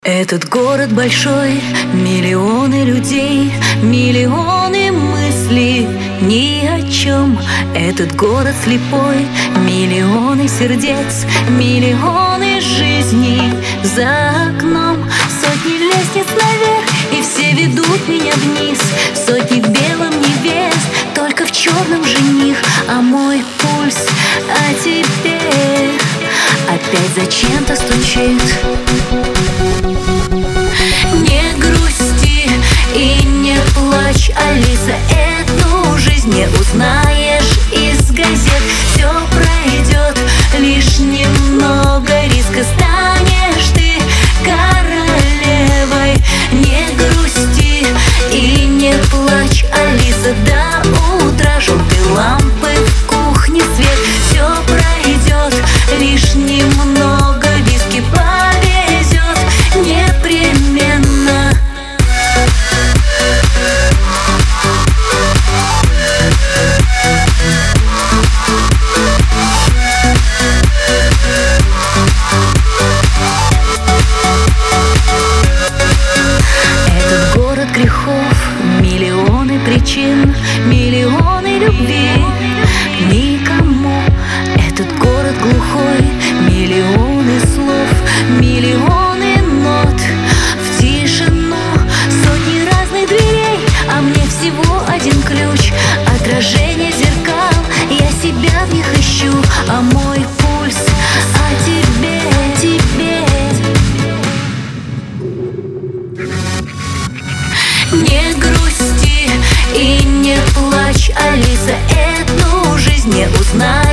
Этот город большой, миллионы людей, миллионы мыслей ни о чем. Этот город слепой, миллионы сердец, миллионы жизней за окном. Сотни лестниц наверх, и все ведут меня вниз. Сотни в белом невест, только в черном жених. А мой пульс о тебе опять зачем-то стучит. Не грусти и не плачь, Алиса, эту жизнь не узнаешь из газет. Все пройдет, лишь немного риска, станешь ты королевой. Не грусти и не плачь, Алиса, до утра желтые лампы в кухне свет. Все пройдет, лишь немного виски повезет непременно. Этот город грехов, миллионы причин, миллионы любви никому. Этот город глухой, миллионы слов, миллионы нот в тишину. Сотни разных дверей, а мне всего один ключ. Отражение зеркал, я себя в них ищу. А мой пульс о тебе, тебе. Не грусти и не плачь, Алиса, эту жизнь не узнаешь